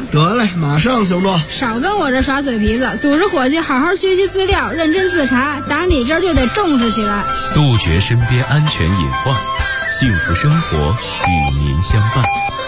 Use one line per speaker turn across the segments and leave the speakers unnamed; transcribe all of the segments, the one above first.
得嘞，马上行动。
少跟我这耍嘴皮子，组织伙计好好学习资料，认真自查，打你这儿就得重视起来。
杜绝身边安全隐患，幸福生活与您相伴。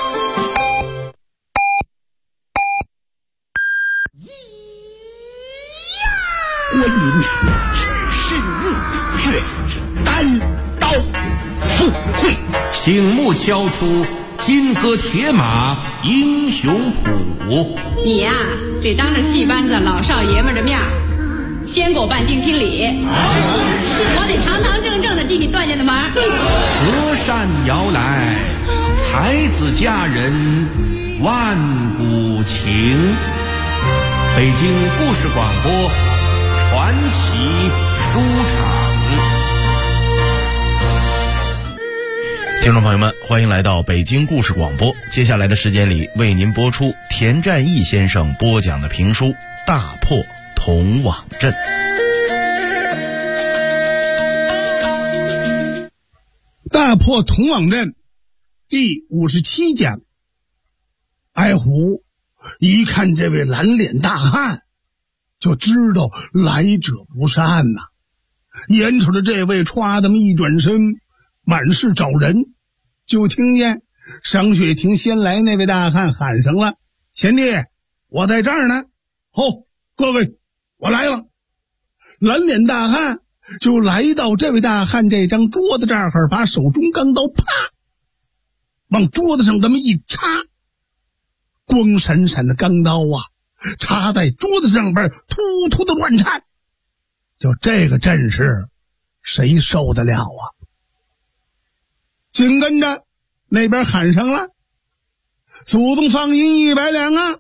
观音是日月单刀赴会，
醒目敲出金戈铁马英雄谱。
你呀，得当着戏班子老少爷们的面先给我办定亲礼，我得堂堂正正的替你断下的门。
隔山遥来，才子佳人万古情。北京故事广播传奇书场。
听众朋友们，欢迎来到北京故事广播。接下来的时间里，为您播出田占义先生播讲的评书《大破铜网阵》。
大破铜网阵第57讲。艾虎一看这位蓝脸大汉，就知道来者不善呐。眼瞅着这位歘这么一转身，满是找人，就听见商雪亭先来那位大汉喊上了：“贤弟，我在这儿呢。”“哦，各位，我来了。”蓝脸大汉就来到这位大汉这张桌子这儿，把手中钢刀啪往桌子上这么一插，光闪闪的钢刀啊，插在桌子上边突突的乱颤。就这个阵势，谁受得了啊？紧跟着那边喊上了：“祖宗放银100两啊！”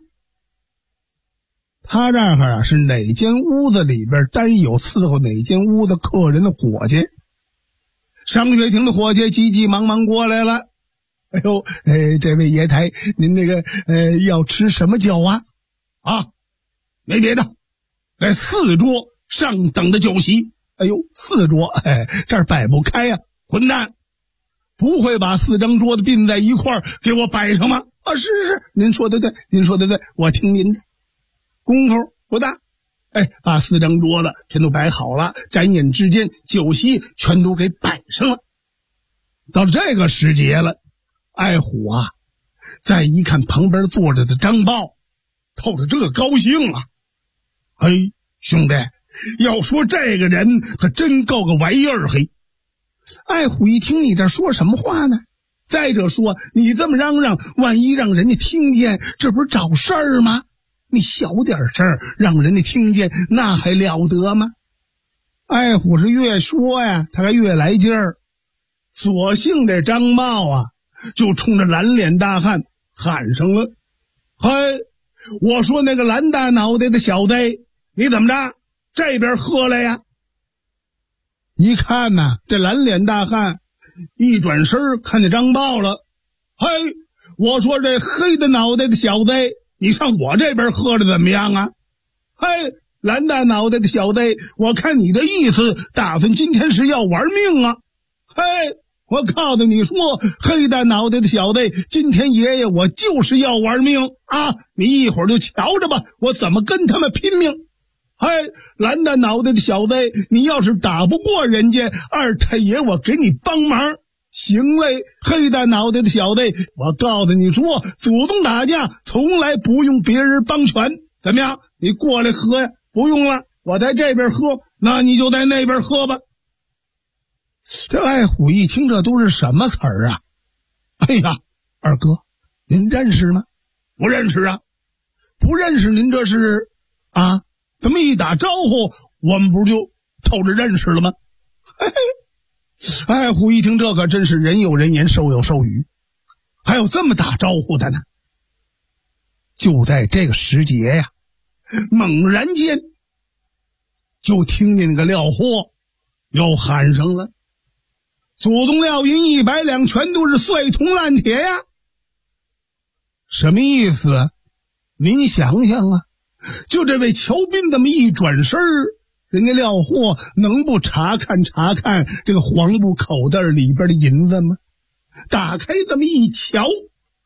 他这儿啊是哪间屋子里边单有伺候哪间屋的客人的伙计。商雪亭的伙计急急忙忙过来了：“哎呦，这位爷台，您那个要吃什么酒啊？”“啊，没别的，来4桌上等的酒席。”“哎呦，4桌，这儿摆不开呀！混蛋，不会把4张桌子并在一块儿给我摆上吗？”“啊，是，您说的对，您说的对，我听您的。”功夫不大，把4张桌子全都摆好了，转眼之间酒席全都给摆上了。到这个时节了，艾虎啊再一看旁边坐着的张豹，透着这高兴啊。嘿，兄弟，要说这个人可真够个玩意儿。嘿，艾虎一听，你这说什么话呢？再者说，你这么嚷嚷，万一让人家听见，这不是找事儿吗？你小点事儿让人家听见，那还了得吗？艾虎是越说呀，他还越来劲儿。索性这张豹啊就冲着蓝脸大汉喊上了：“嘿，我说那个蓝大脑袋的小子，你怎么着这边喝来呀？”一看呐，这蓝脸大汉一转身看见张豹了：“嘿，我说这黑的脑袋的小子，你上我这边喝了怎么样啊？”“嘿，蓝大脑袋的小子，我看你的意思打算今天是要玩命啊。嘿，我告诉你说，黑大脑袋的小子，今天爷爷我就是要玩命啊！你一会儿就瞧着吧，我怎么跟他们拼命。嘿，蓝大脑袋的小子，你要是打不过人家，二太爷我给你帮忙。行嘞，黑大脑袋的小子，我告诉你说，祖宗打架从来不用别人帮拳。怎么样，你过来喝呀？不用了，我在这边喝，那你就在那边喝吧。”这艾虎一听，这都是什么词儿啊？“哎呀，二哥，您认识吗？”“不认识啊。”“不认识，您这是啊？怎么一打招呼，我们不就透着认识了吗？”嘿嘿。艾虎一听，这可真是人有人言，兽有兽语，还有这么打招呼的呢。就在这个时节呀，猛然间就听见那个廖货又喊上了：“祖宗料银100两，全都是碎铜烂铁呀！”什么意思？您想想啊，就这位乔斌这么一转身，人家廖货能不查看这个黄布口袋里边的银子吗？打开这么一瞧，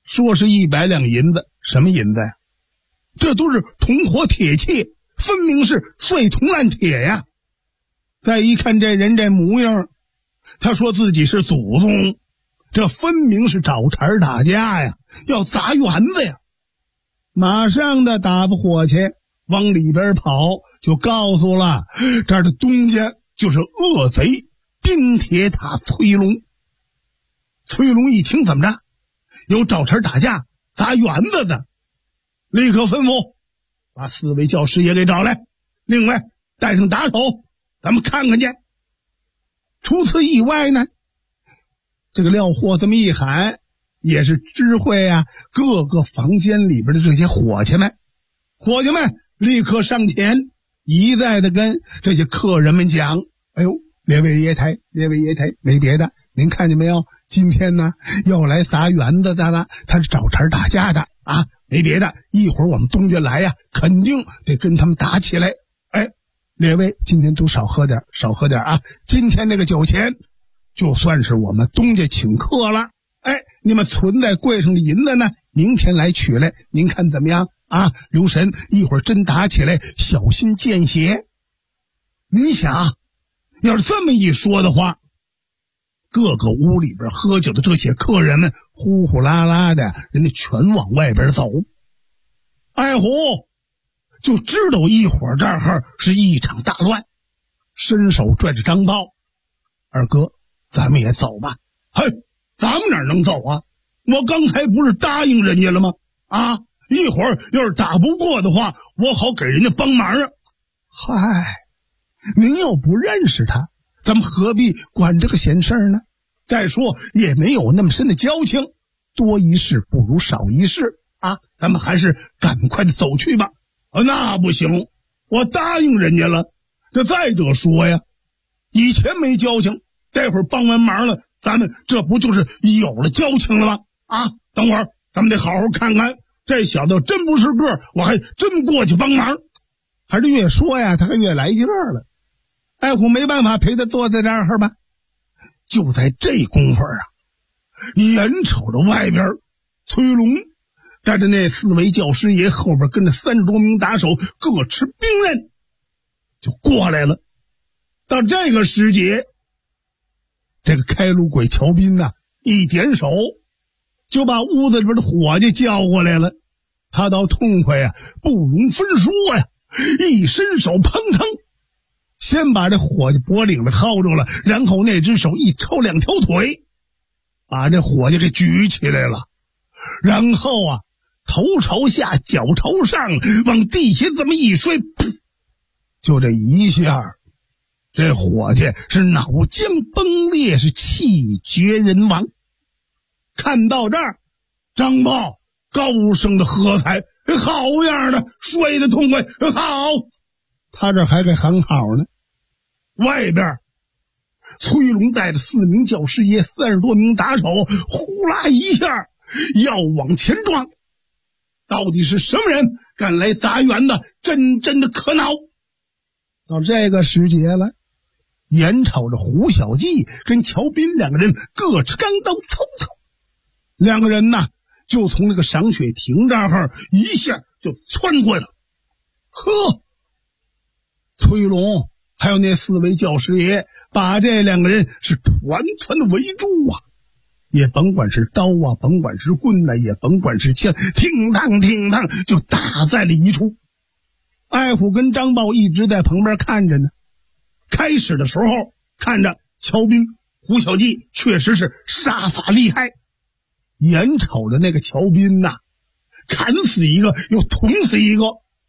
说是100两银子，什么银子呀？这都是铜火铁器，分明是碎铜烂铁呀。再一看这人这模样，他说自己是祖宗，这分明是找茬打架呀，要砸园子呀。马上的打发伙计往里边跑，就告诉了这儿的东家就是恶贼冰铁塔崔龙。崔龙一听，怎么着？有找茬打架砸园子的，立刻吩咐把4位教师也给找来，另外带上打手，咱们看看去。除此以外呢，这个廖货这么一喊，也是知会啊各个房间里边的这些伙计们立刻上前，一再的跟这些客人们讲：哎呦，列位爷台，没别的，您看见没有？今天呢要来砸园子的了，他是找茬打架的啊，没别的，一会儿我们东家来呀，肯定得跟他们打起来。哎，列位今天都少喝点啊，今天那个酒钱就算是我们东家请客了。哎，你们存在柜上的银子呢，明天来取来，您看怎么样啊？留神一会儿真打起来，小心见血。你想要是这么一说的话，各个屋里边喝酒的这些客人们呼呼啦啦的，人家全往外边走。艾虎就知道一会儿这儿是一场大乱，伸手拽着张豹：二哥，咱们也走吧。嘿，咱们哪能走啊？我刚才不是答应人家了吗？啊，一会儿要是打不过的话，我好给人家帮忙啊。嗨，您又不认识他，咱们何必管这个闲事呢？再说也没有那么深的交情，多一事不如少一事啊！咱们还是赶快的走去吧。那不行，我答应人家了。这再者说呀，以前没交情，待会儿帮完忙了，咱们这不就是有了交情了吗？啊，等会儿咱们得好好看看，这小子真不是个，我还真过去帮忙。还是越说呀，他还越来劲儿了。艾虎没办法，陪他坐在这儿吧。就在这功夫啊，眼瞅着外边崔龙带着那4位教师爷，后边跟着30多名打手，各持兵刃就过来了。到这个时节，这个开路鬼乔斌呐，一点手就把屋子里边的伙计叫过来了。他倒痛快呀，不容分说呀，一伸手砰砰，先把这伙计脖领子薅住了，然后那只手一抽2条腿，把这伙计给举起来了，然后啊，头朝下脚朝上往地下这么一摔，就这一下，这伙计是脑浆崩裂，是气绝人亡。看到这儿，张豹高声的喝彩：好样的，摔得痛快，好！他这还给喊好呢。外边崔龙带着4名教师爷，30多名打手，呼啦一下要往前撞。到底是什么人敢来砸园子？真的可恼。到这个时节了，眼瞅着胡小记跟乔斌2个人各持钢刀，2个人呢就从那个赏雪亭这儿一下就窜过来了。呵，崔龙还有那4位教师爷把这2个人是团团的围住啊，也甭管是刀啊，甭管是棍啊，也甭管是枪，听当就打在了一处。艾虎跟张豹一直在旁边看着呢。开始的时候看着乔斌、胡小记确实是杀法厉害，眼瞅着那个乔斌呐，砍死一个又捅死一个，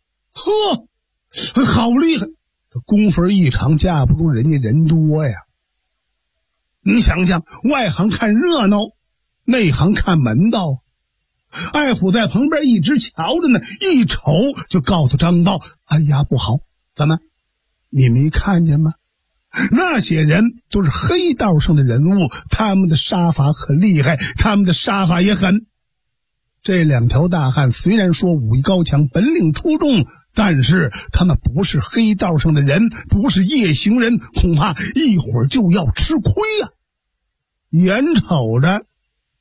呵，好厉害！这功夫一长，架不住人家人多呀。你想想，外行看热闹，内行看门道。艾虎在旁边一直瞧着呢，一瞅就告诉张豹：哎呀，不好，怎么你没看见吗？那些人都是黑道上的人物，他们的杀法很厉害，他们的杀法也狠。这2条大汉虽然说武艺高强，本领出众，但是他们不是黑道上的人，不是夜行人，恐怕一会儿就要吃亏呀。眼瞅着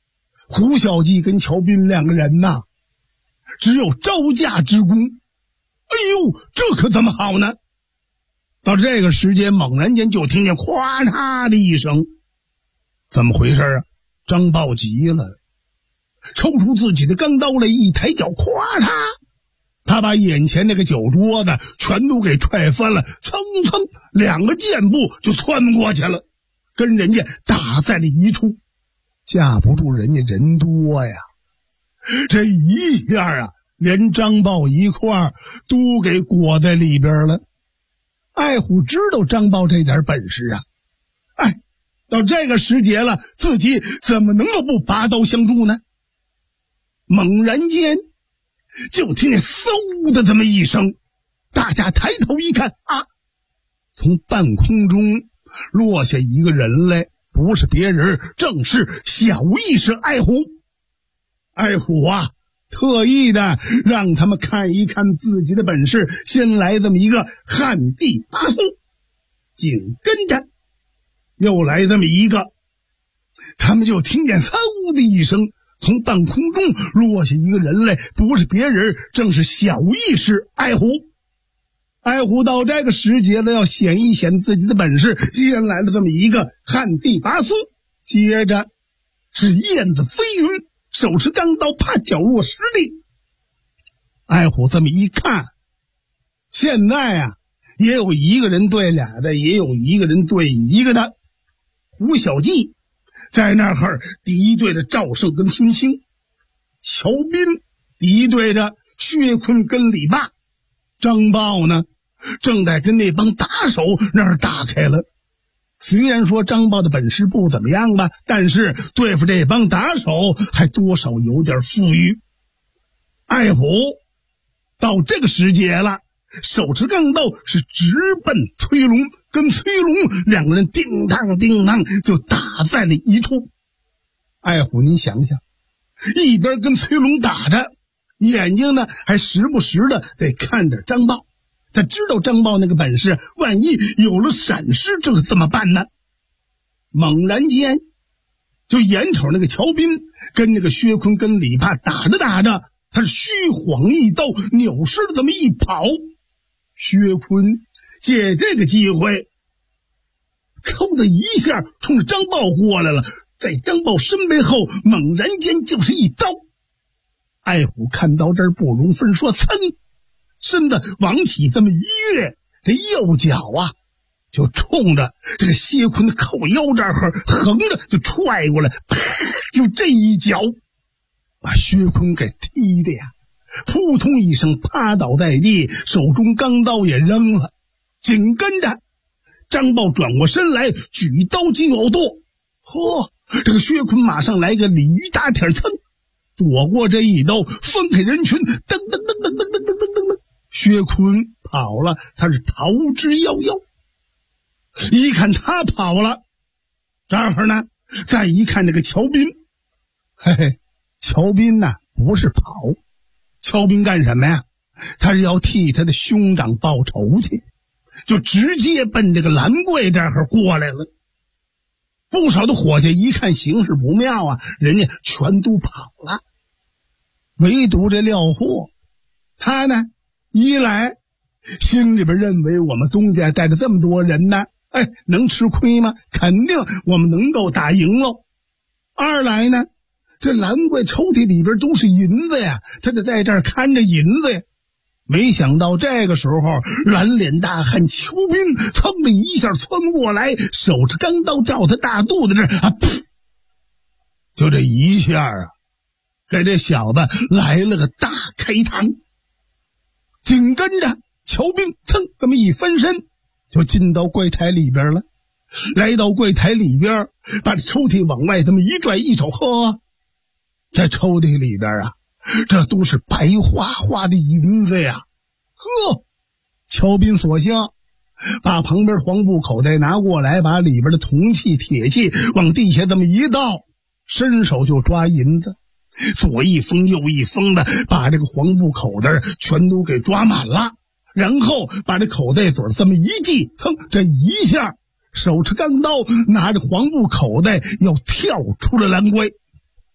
胡小记跟乔斌两个人呐，只有招架之功。哎呦，这可怎么好呢？到这个时间，猛然间就听见咵嚓的一声，怎么回事啊？张豹急了，抽出自己的钢刀来，一抬脚，咵嚓，他把眼前那个酒桌子全都给踹翻了，蹭蹭2个箭步就窜过去了，跟人家打在了一处。架不住人家人多呀，这一下啊，连张豹一块儿都给裹在里边了。艾虎知道张豹这点本事啊，到这个时节了，自己怎么能够不拔刀相助呢？猛然间就听见嗖的这么一声，大家抬头一看啊，从半空中落下一个人来，不是别人，正是小义士艾虎。艾虎啊，特意的让他们看一看自己的本事，先来这么一个旱地拔松，紧跟着又来这么一个，他们就听见嗖的一声，从半空中落下一个人来，不是别人，正是小义士艾虎。艾虎到这个时节了，要显一显自己的本事，先来了这么一个旱地拔松，接着是燕子飞云，手持钢刀，怕脚落石地。艾虎这么一看，现在啊，也有一个人对俩的，也有一个人对一个的。胡小记在那儿敌对着赵胜跟孙清，乔斌敌对着薛坤跟李霸，张豹呢正在跟那帮打手那儿打开了。虽然说张豹的本事不怎么样吧，但是对付这帮打手还多少有点富裕。艾虎到这个时节了，手持钢刀是直奔崔龙，跟崔龙两个人叮当叮当就打在了一处。艾虎您想想，一边跟崔龙打着，眼睛呢还时不时的得看着张豹，他知道张豹那个本事，万一有了闪失这可怎么办呢？猛然间就眼瞅那个乔斌跟那个薛坤跟李怕打着打着，他是虚晃一刀，扭身这么一跑。薛坤借这个机会嗖的一下冲着张豹过来了，在张豹身背后猛然间就是一刀。艾虎看到这儿不容分说，噌，身子往起这么一跃，这右脚啊就冲着这个薛坤的后腰这儿横着就踹过来，啪，就这一脚把薛坤给踢的呀，扑通一声趴倒在地，手中钢刀也扔了。紧跟着张豹转过身来，举刀就要剁。这个薛坤马上来个鲤鱼打挺，噌，躲过这一刀，分开人群，噔噔噔噔噔噔噔噔噔，薛坤跑了，他是逃之夭夭。一看他跑了，这儿呢再一看这个乔斌，嘿嘿，乔斌呐不是跑，乔斌干什么呀？他是要替他的兄长报仇去，就直接奔这个兰桂这儿过来了。不少的伙计一看形势不妙啊，人家全都跑了。唯独这廖货，他呢一来心里边认为我们东家带着这么多人呢，能吃亏吗？肯定我们能够打赢喽。二来呢，这兰桂抽屉里边都是银子呀，他得在这儿看着银子呀。没想到这个时候，蓝脸大汉邱斌噌的一下窜过来，手持钢刀照他大肚子这儿啊，噗，就这一下啊，给这小子来了个大开膛。紧跟着乔斌噌这么一翻身，就进到柜台里边了。来到柜台里边，把这抽屉往外这么一拽，一瞅，这抽屉里边啊，这都是白花花的银子呀！乔斌索性把旁边黄布口袋拿过来，把里边的铜器铁器往地下这么一倒，伸手就抓银子，左一封右一封的把这个黄布口袋全都给抓满了，然后把这口袋嘴这么一系，噌，这一下手持钢刀拿着黄布口袋要跳出了兰桂。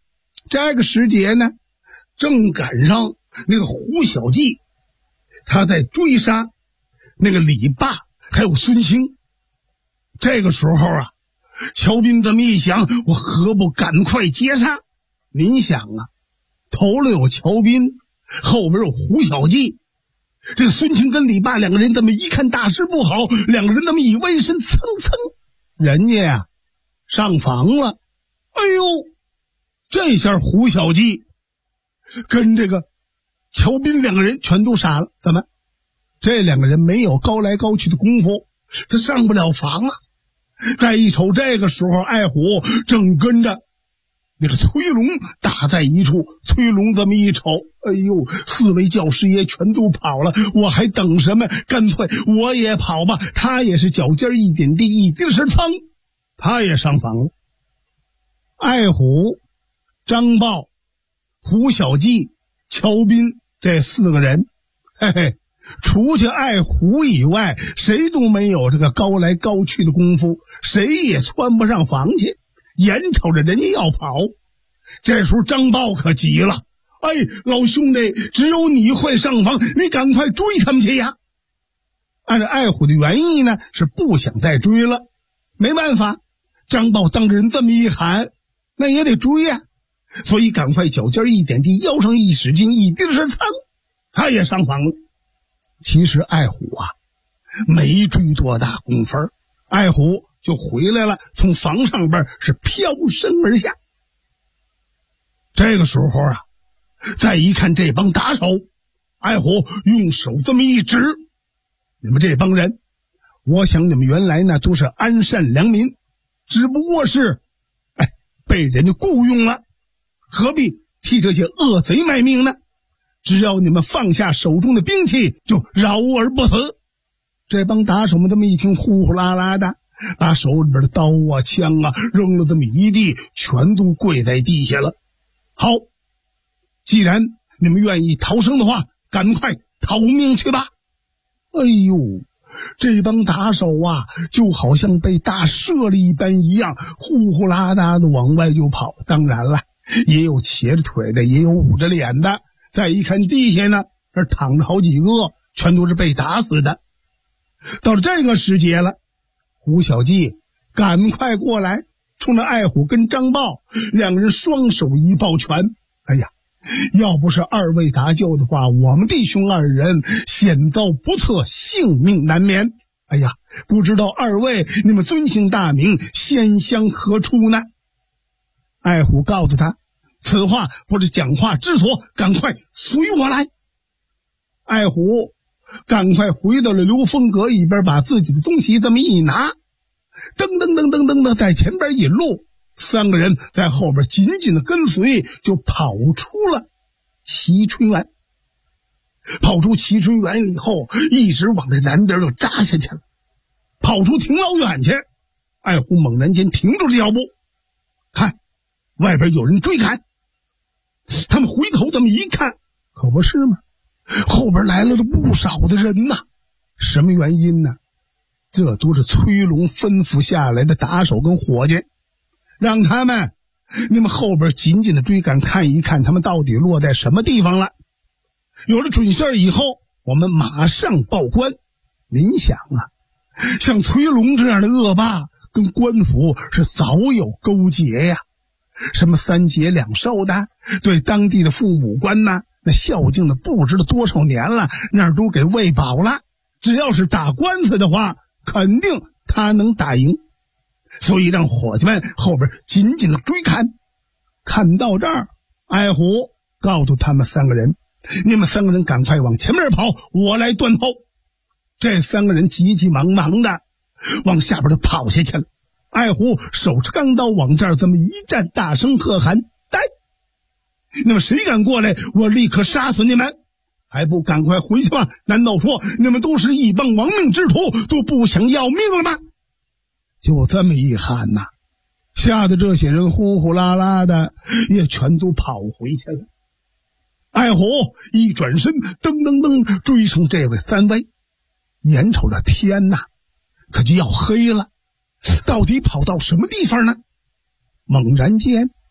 这个时节呢，正赶上那个胡小记他在追杀那个李霸还有孙清。这个时候啊，乔斌这么一想，我何不赶快截杀？您想啊，头里有乔斌，后边有胡小记，这个孙清跟李霸两个人这么一看大事不好，两个人这么一弯身，蹭蹭，人家呀上房了。哎呦，这下胡小记跟这个乔斌两个人全都杀了。怎么？这两个人没有高来高去的功夫，他上不了房啊。再一瞅，这个时候爱虎正跟着那个崔龙打在一处。崔龙这么一瞅，哎呦，四位教师爷全都跑了，我还等什么？干脆我也跑吧。他也是脚尖一点地，一滴是噌，他也上房了。爱虎、张豹、胡小记、乔斌这四个人，嘿嘿，除去爱虎以外，谁都没有这个高来高去的功夫，谁也窜不上房去，眼瞅着人家要跑。这时候张豹可急了，哎，老兄弟，只有你会上房，你赶快追他们去呀。按照爱虎的原意呢，是不想再追了，没办法，张豹当着人这么一喊，那也得追呀，所以赶快脚尖一点地，腰上一使劲，一滴是噌，他也上房了。其实爱虎啊没追多大功夫，爱虎就回来了，从房上边是飘身而下。这个时候啊，再一看这帮打手，爱虎用手这么一指，你们这帮人，我想你们原来呢都是安善良民，只不过是被人家雇佣了，何必替这些恶贼卖命呢？只要你们放下手中的兵器，就饶而不死。这帮打手们这么一听，呼呼啦啦的把手里边的刀啊枪啊扔了这么一地，全都跪在地下了。好，既然你们愿意逃生的话，赶快逃命去吧。哎呦，这帮打手啊就好像被大射了一般一样，呼呼啦啦的往外就跑。当然了，也有瘸着腿的，也有捂着脸的。再一看地下呢，这躺着好几个，全都是被打死的。到了这个时节了，胡小记赶快过来，冲着爱虎跟张豹两人双手一抱拳，哎呀，要不是二位搭救的话，我们弟兄二人险遭不测，性命难免。哎呀，不知道二位你们尊姓大名，先乡何处呢？爱虎告诉他，此话不是讲话之所，赶快随我来。爱虎赶快回到了刘峰阁一边，把自己的东西这么一拿，噔噔噔噔噔的在前边引路，三个人在后边紧紧的跟随，就跑出了齐春园。跑出齐春园以后，一直往这南边就扎下去了。跑出挺老远去，爱虎猛然间停住了脚步，看外边有人追赶。他们回头这么一看，可不是吗？后边来了不少的人呐。什么原因呢？这都是崔龙吩咐下来的打手跟伙计，让他们你们后边紧紧的追赶，看一看他们到底落在什么地方了。有了准信以后，我们马上报官。您想啊，像崔龙这样的恶霸跟官府是早有勾结呀，什么3节2授的，对当地的父母官呐，那孝敬的不知道多少年了，那儿都给喂饱了。只要是打官司的话，肯定他能打赢，所以让伙计们后边紧紧的追看。看到这儿，爱虎告诉他们三个人，你们三个人赶快往前面跑，我来断后。这三个人急急忙忙的往下边都跑下去了。爱虎手持钢刀往这儿这么一站，大声喝喊，呆，那么谁敢过来，我立刻杀死你们，还不赶快回去吗？难道说你们都是一帮亡命之徒，都不想要命了吗？就这么一喊呐，吓得这些人呼呼啦啦的也全都跑回去了。爱虎一转身，噔噔噔追上这位三位，眼瞅着天呐可就要黑了，到底跑到什么地方呢？猛然间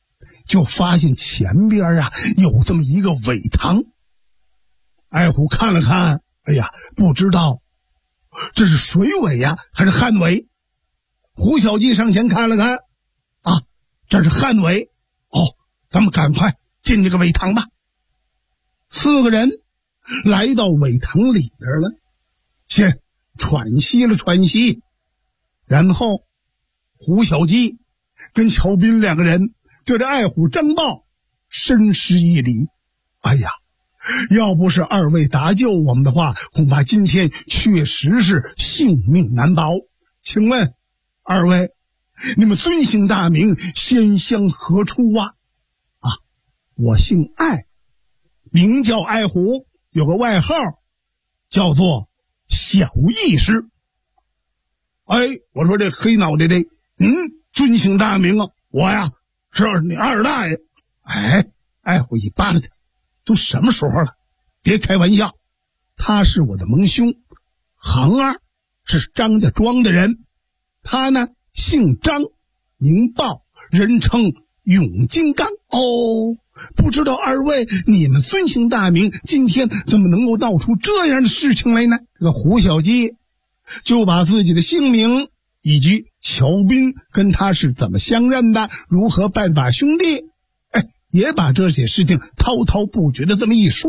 就发现前边有这么一个苇塘。爱虎看了看，哎呀，不知道这是水苇还是旱苇。胡小鸡上前看了看，这是旱苇。咱们赶快进这个苇塘吧。4个人来到苇塘里边了，先喘息了喘息，然后胡小鸡跟乔斌2个人对着爱虎、张豹深施一礼。哎呀，要不是2位搭救我们的话，恐怕今天确实是性命难保。请问2位，你们尊姓大名，先乡何处啊？我姓艾，名叫爱虎，有个外号叫做小义师。我说这黑脑袋的，您尊姓大名啊？我是你2大爷。爱虎一巴掌他，都什么时候了，别开玩笑。他是我的盟兄，行儿是张家庄的人，他呢姓张，名豹，人称永金刚。不知道2位你们尊姓大名，今天怎么能够闹出这样的事情来呢？这个胡小鸡就把自己的姓名以及乔斌跟他是怎么相认的，如何拜把兄弟，也把这些事情滔滔不绝的这么一说。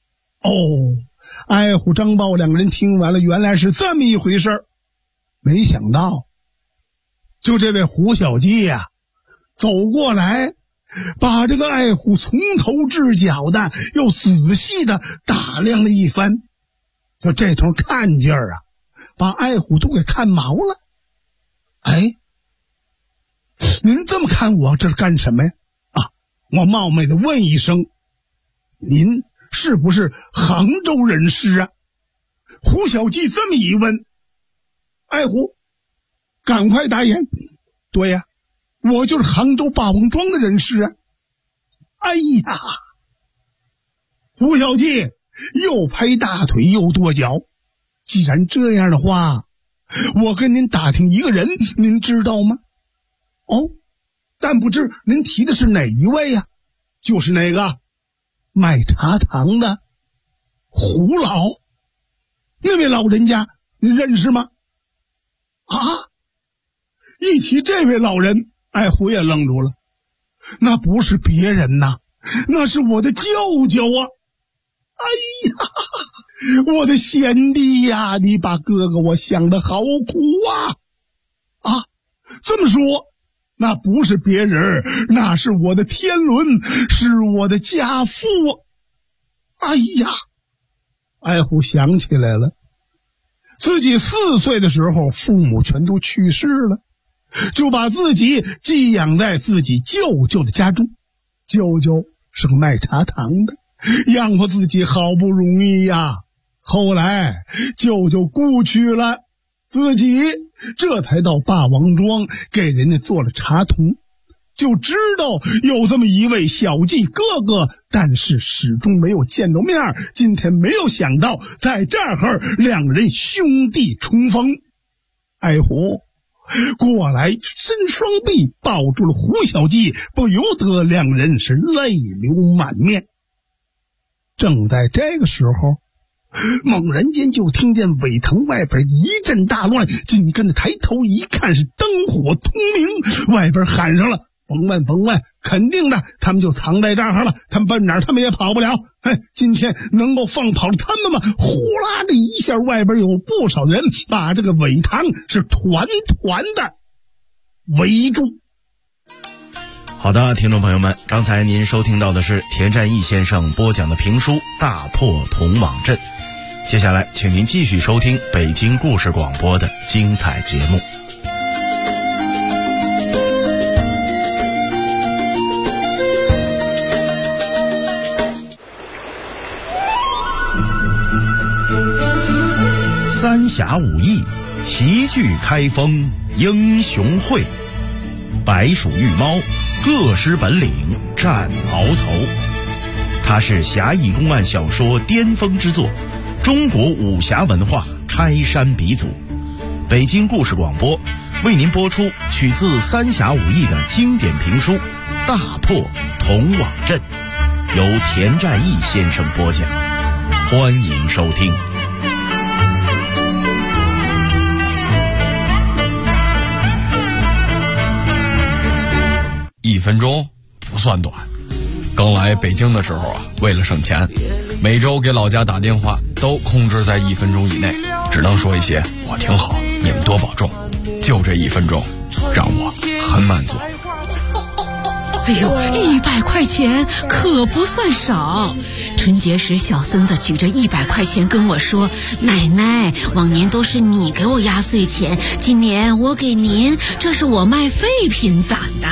爱虎、张豹2个人听完了，原来是这么一回事。没想到就这位胡小鸡走过来，把这个爱虎从头至脚的又仔细的打量了一番。就这头看劲儿把爱虎都给看毛了。您这么看我这是干什么呀？我冒昧的问一声，您是不是杭州人士啊？胡小鸡这么一问，爱虎赶快答言，对呀，我就是杭州霸王庄的人士啊。胡小鸡又拍大腿又跺脚，既然这样的话，我跟您打听一个人，您知道吗？但不知您提的是哪一位呀？就是那个卖茶糖的胡老，那位老人家您认识吗？一提这位老人，爱虎也愣住了。那不是别人呐，那是我的舅舅啊。我的贤弟呀，你把哥哥我想得好苦啊。这么说，那不是别人，那是我的天伦，是我的家父。爱虎想起来了，自己4岁的时候父母全都去世了，就把自己寄养在自己舅舅的家中。舅舅是个卖茶糖的，养活自己好不容易呀。后来舅舅故去了，自己这才到霸王庄给人家做了茶童，就知道有这么一位小季哥哥，但是始终没有见着面。今天没有想到在这儿2人兄弟重逢。爱虎过来伸双臂抱住了胡小鸡，不由得2人是泪流满面。正在这个时候，猛然间就听见苇塘外边一阵大乱，紧跟着抬头一看是灯火通明，外边喊上了甭问，肯定的，他们就藏在这儿了，他们奔哪儿他们也跑不了。今天能够放跑了他们吗？呼啦的一下，外边有不少人把这个苇塘是团团的围住。
好的，听众朋友们，刚才您收听到的是田占义先生播讲的评书《大破铜网阵》，接下来请您继续收听北京故事广播的精彩节目。三峡武艺，齐聚开封英雄会，白鼠玉猫，各施本领战鳌头。它是侠义公案小说巅峰之作，中国武侠文化开山鼻祖。北京故事广播为您播出取自三峡武艺的经典评书《 大破童网镇，由田占义先生播讲，欢迎收听。
1分钟不算短。刚来北京的时候啊，为了省钱，每周给老家打电话都控制在1分钟以内，只能说一些我挺好，你们多保重。就这1分钟，让我很满足。
哎呦，100块钱可不算少。春节时，小孙子举着100块钱跟我说：“奶奶，往年都是你给我压岁钱，今年我给您，这是我卖废品攒的。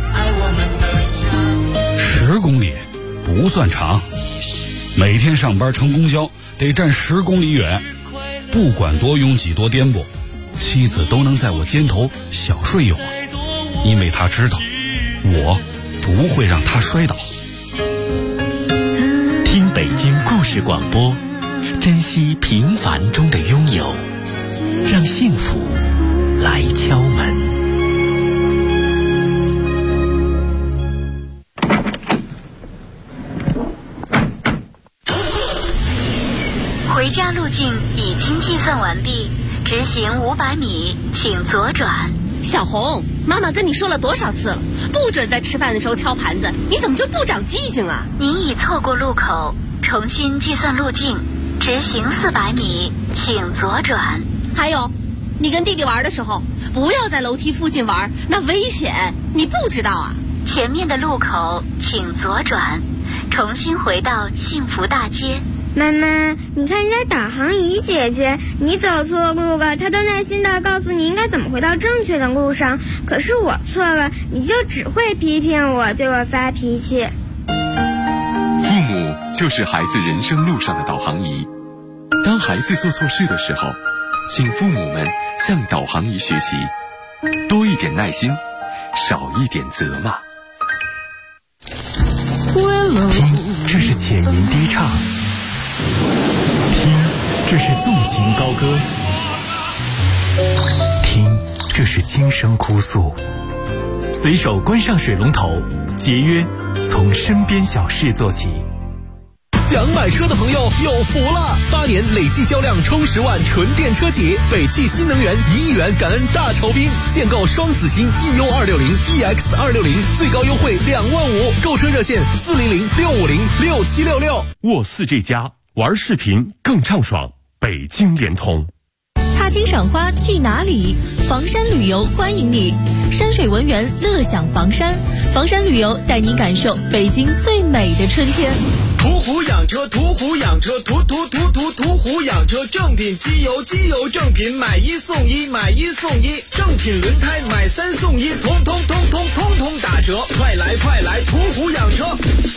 ”10公里不算长，每天上班乘公交得站10公里远，不管多拥挤多颠簸，妻子都能在我肩头小睡一会儿，因为她知道我不会让她摔倒。
听北京故事广播，珍惜平凡中的拥有，让幸福来敲门。
回家路径已经计算完毕，直行500米，请左转。
小红，妈妈跟你说了多少次了，不准在吃饭的时候敲盘子，你怎么就不长记性啊？
您已错过路口，重新计算路径，直行400米，请左转。
还有，你跟弟弟玩的时候，不要在楼梯附近玩，那危险，你不知道啊？
前面的路口请左转，重新回到幸福大街。
妈妈，你看人家导航仪姐姐，你走错路了，她都耐心地告诉你应该怎么回到正确的路上。可是我错了，你就只会批评我，对我发脾气。
父母就是孩子人生路上的导航仪。当孩子做错事的时候，请父母们向导航仪学习，多一点耐心，少一点责骂。
听，这是浅吟低唱。听，这是纵情高歌。听，这是轻声哭诉。随手关上水龙头，节约从身边小事做起。
想买车的朋友有福了！8年累计销量冲10万纯电车企，北汽新能源1亿元感恩大酬宾，现购双子星 EU260、EX260，最高优惠2万5，购车热线400-650-6766。
沃4这家玩视频更畅爽，北京联通。
踏青赏花去哪里？房山旅游欢迎你，山水文园乐享房山，房山旅游带您感受北京最美的春天。
途虎养车，途虎养车，途虎养车，正品机油，机油正品买1送1，买1送1，正品轮胎买3送1，通通打折，快来途虎养车。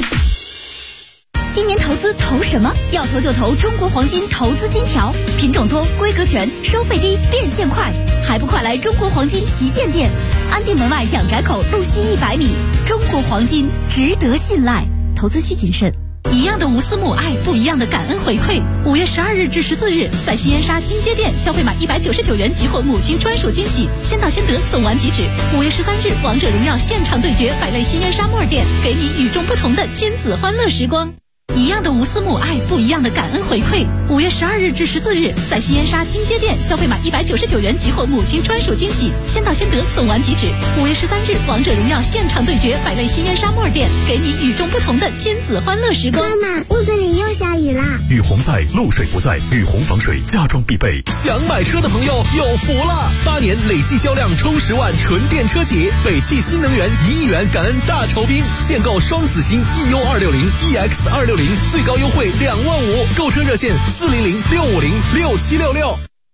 今年投资投什么？要投就投中国黄金投资金条，品种多，规格全，收费低，变现快，还不快来中国黄金旗舰店，安定门外蒋宅口路西100米，中国黄金值得信赖，投资需谨慎。一样的无私母爱，不一样的感恩回馈。5月12日至14日，在西燕莎金街店消费满199元即获母亲专属惊喜，先到先得，送完即止。5月13日，王者荣耀现场对决，百类西燕莎莫尔店，给你与众不同的亲子欢乐时光。一样的无私母爱，不一样的感恩回馈。5月12日至14日，在西燕莎金街店消费满199元即获母亲专属惊喜，先到先得，送完即止。5月13日，王者荣耀现场对决，百类西燕莎莫尔店，给你与众不同的亲子欢乐时光。
妈妈，屋子里又下雨啦！
雨洪在，漏水不在，雨洪防水家装必备。
想买车的朋友有福了！8年累计销量冲10万纯电车企，北汽新能源1亿元感恩大酬宾，现购双子星 EU260、EX260，最高优惠2万5，购车热线400-650-6766。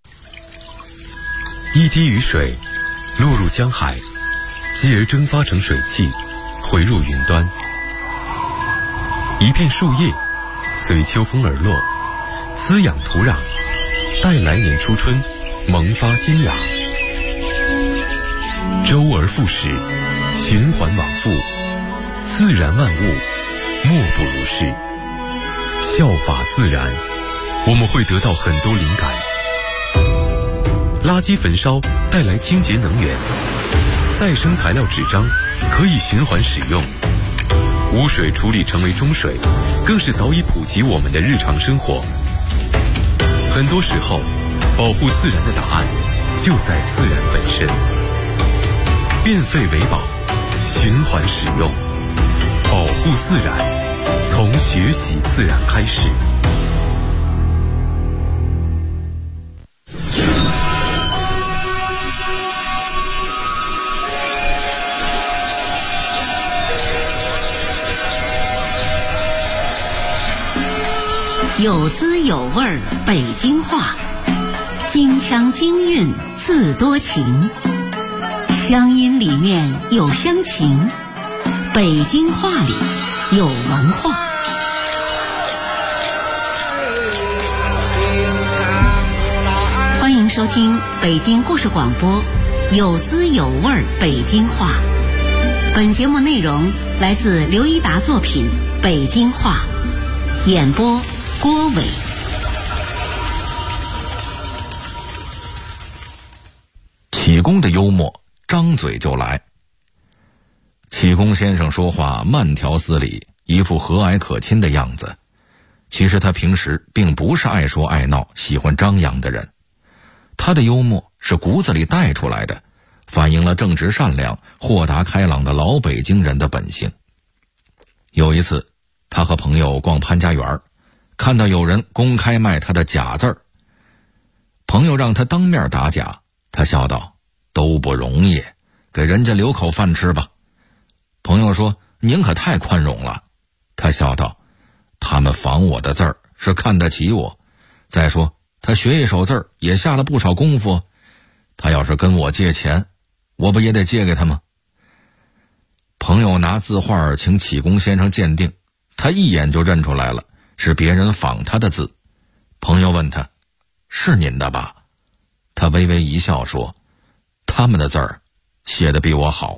一滴雨水落入江海，继而蒸发成水汽，回入云端。一片树叶随秋风而落，滋养土壤，待来年初春萌发新芽。周而复始，循环往复，自然万物莫不如是。效法自然，我们会得到很多灵感。垃圾焚烧带来清洁能源，再生材料纸张可以循环使用，污水处理成为中水，更是早已普及我们的日常生活。很多时候，保护自然的答案就在自然本身。变废为宝，循环使用，保护自然，从学习自然开始。
有滋有味北京话，京腔京韵字多情，乡音里面有乡情，北京话里有文化。欢迎收听北京故事广播，有滋有味北京话。本节目内容来自刘一达作品《北京话》，演播郭伟。
启功的幽默，张嘴就来。启功先生说话慢条斯理，一副和蔼可亲的样子。其实他平时并不是爱说爱闹、喜欢张扬的人，他的幽默是骨子里带出来的，反映了正直善良、豁达开朗的老北京人的本性。有一次，他和朋友逛潘家园，看到有人公开卖他的假字儿，朋友让他当面打假，他笑道：“都不容易，给人家留口饭吃吧。”朋友说：“您可太宽容了。”他笑道：“他们仿我的字儿是看得起我，再说他学一手字儿也下了不少功夫，他要是跟我借钱，我不也得借给他吗？”朋友拿字画请启功先生鉴定，他一眼就认出来了，是别人仿他的字。朋友问他：“是您的吧？”他微微一笑说：“他们的字儿写得比我好。”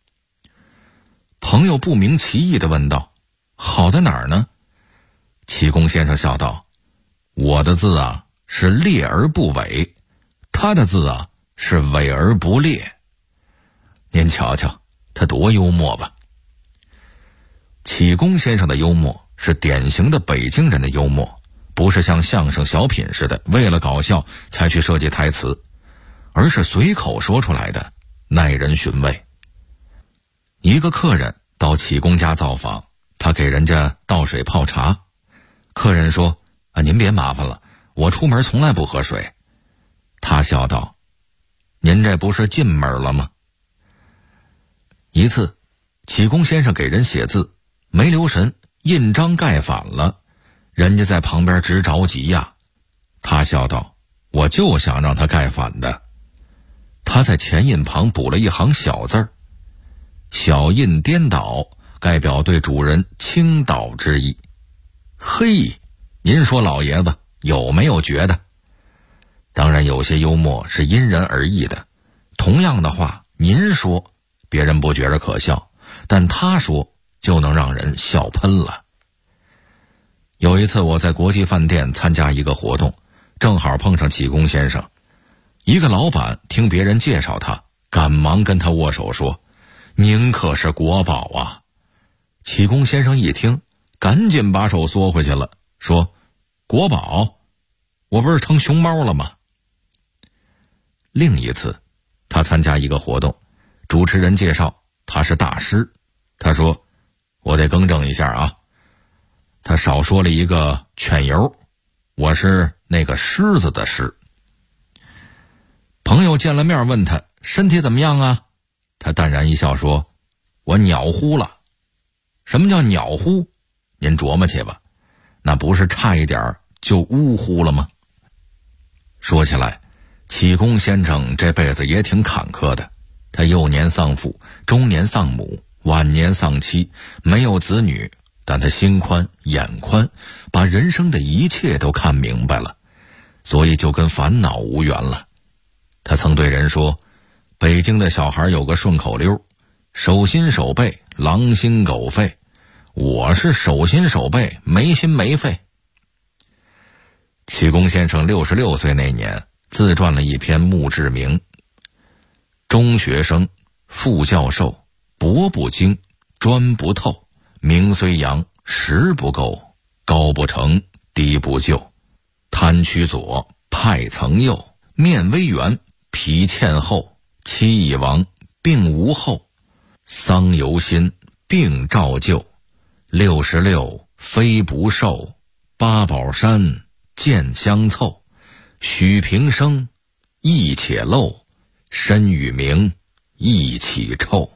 朋友不明其意地问道：“好在哪儿呢？”启功先生笑道：“我的字啊是烈而不伪，他的字啊是伪而不烈。您瞧瞧他多幽默吧。”启功先生的幽默是典型的北京人的幽默，不是像相声小品似的为了搞笑才去设计台词，而是随口说出来的，耐人寻味。一个客人到启功家造访，他给人家倒水泡茶。客人说：“您别麻烦了，我出门从来不喝水。”他笑道：“您这不是进门了吗？”一次，启功先生给人写字，没留神印章盖反了，人家在旁边直着急呀。他笑道：“我就想让他盖反的。”他在前印旁补了一行小字儿，小印颠倒，代表对主人倾倒之意。嘿，您说老爷子有没有觉得？当然有些幽默是因人而异的，同样的话您说别人不觉着可笑，但他说就能让人笑喷了。有一次我在国际饭店参加一个活动，正好碰上启功先生。一个老板听别人介绍他，赶忙跟他握手说：“您可是国宝啊。”启功先生一听，赶紧把手缩回去了，说：“国宝？我不是成熊猫了吗？”另一次，他参加一个活动，主持人介绍他是大师，他说：“我得更正一下啊，他少说了一个犬油，我是那个狮子的狮。”朋友见了面问他身体怎么样啊？他淡然一笑说：“我鸟呼了。”什么叫鸟呼？您琢磨去吧，那不是差一点就呜呼了吗？说起来，启功先生这辈子也挺坎坷的，他幼年丧父，中年丧母，晚年丧妻，没有子女，但他心宽眼宽，把人生的一切都看明白了，所以就跟烦恼无缘了。他曾对人说，北京的小孩有个顺口溜：手心手背，狼心狗肺。我是手心手背，没心没肺。启功先生66岁那年，自传了一篇墓志铭：中学生、副教授、 博不精，专不透，名虽扬，实不够，高不成，低不就，贪曲左，派曾右，面微圆，皮欠厚，妻已亡，病无后，丧犹新，病照旧，66非不寿，八宝山见相凑，许平生亦且漏，身与名一起臭。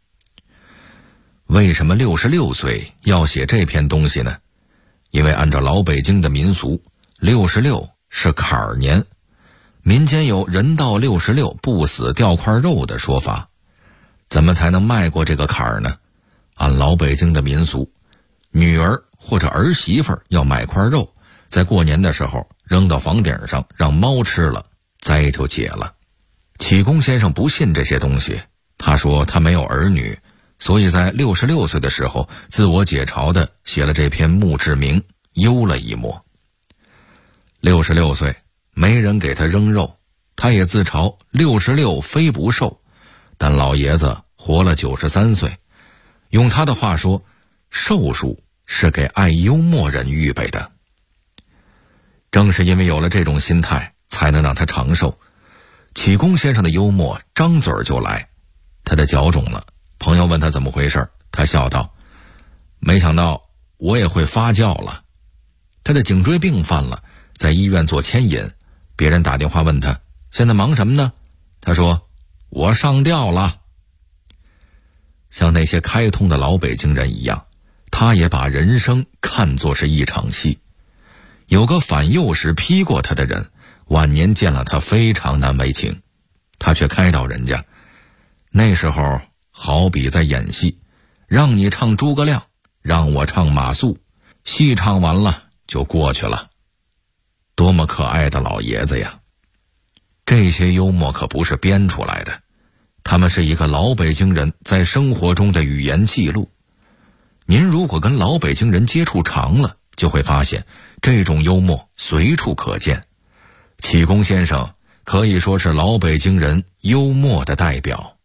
为什么66岁要写这篇东西呢？因为按照老北京的民俗，66是坎儿年，民间有人到66不死掉块肉的说法。怎么才能迈过这个坎儿呢？按老北京的民俗，女儿或者儿媳妇要买块肉，在过年的时候扔到房顶上让猫吃了，灾就解了。启功先生不信这些东西，他说他没有儿女，所以在66岁的时候自我解嘲的写了这篇墓志铭，忧了一抹。66岁没人给他扔肉，他也自嘲66非不寿，但老爷子活了93岁，用他的话说，寿数是给爱幽默人预备的。正是因为有了这种心态，才能让他长寿。启功先生的幽默张嘴就来，他的脚肿了，朋友问他怎么回事，他笑道，没想到我也会发酵了。他的颈椎病犯了，在医院做牵引，别人打电话问他现在忙什么呢，他说我上吊了。像那些开通的老北京人一样，他也把人生看作是一场戏。有个反右时批过他的人，晚年见了他非常难为情，他却开导人家，那时候好比在演戏，让你唱诸葛亮，让我唱马谡，戏唱完了就过去了。多么可爱的老爷子呀！这些幽默可不是编出来的，他们是一个老北京人在生活中的语言记录。您如果跟老北京人接触长了，就会发现这种幽默随处可见。启功先生可以说是老北京人幽默的代表。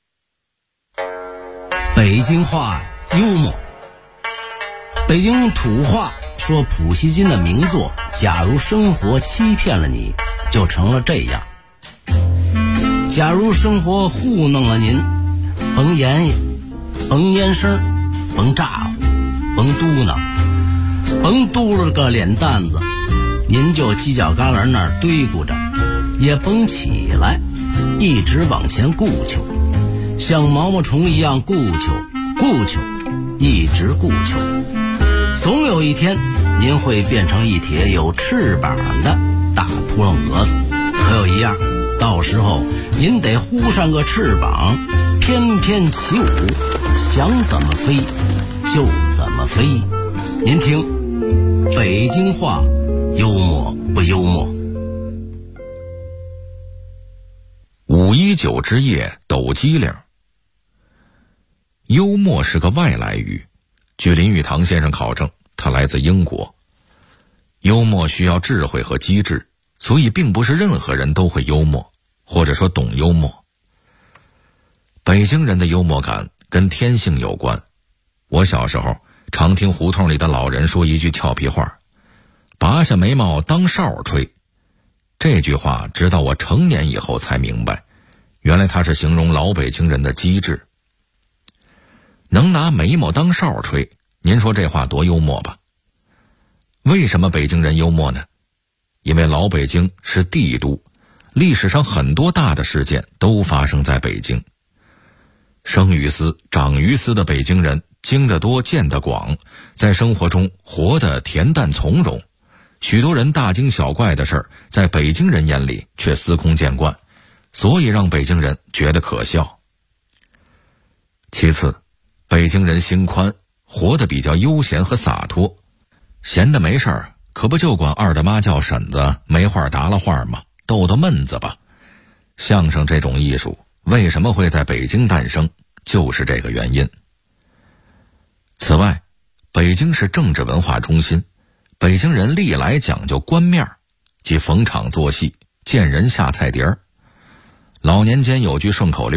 北京话幽默。北京土话说普希金的名作《假如生活欺骗了你》就成了这样。假如生活糊弄了您，甭言甭烟声，甭咋呼，甭嘟囔，甭嘟了个脸蛋子，您就犄角旮旯那儿堆咕着，也甭起来，一直往前顾求，像毛毛虫一样顾求顾求，一直顾求，总有一天您会变成一帖有翅膀的大扑棱蛾子。可有一样，到时候您得呼上个翅膀，翩翩起舞，想怎么飞就怎么飞。您听，北京话幽默不幽默
？519之夜抖机灵。幽默是个外来语，据林语堂先生考证，他来自英国。幽默需要智慧和机智，所以并不是任何人都会幽默，或者说懂幽默。北京人的幽默感跟天性有关。我小时候常听胡同里的老人说一句俏皮话，拔下眉毛当哨吹。这句话直到我成年以后才明白，原来他是形容老北京人的机智。能拿眉毛当哨吹，您说这话多幽默吧？为什么北京人幽默呢？因为老北京是帝都，历史上很多大的事件都发生在北京。生于斯长于斯的北京人经得多见得广，在生活中活得恬淡从容，许多人大惊小怪的事儿在北京人眼里却司空见惯，所以让北京人觉得可笑。其次，北京人心宽，活得比较悠闲和洒脱，闲的没事儿可不就管二大妈叫婶子，没话搭了话吗？逗逗闷子吧。相声这种艺术为什么会在北京诞生，就是这个原因。此外，北京是政治文化中心，北京人历来讲究官面，即逢场作戏，见人下菜碟儿。老年间有句顺口溜，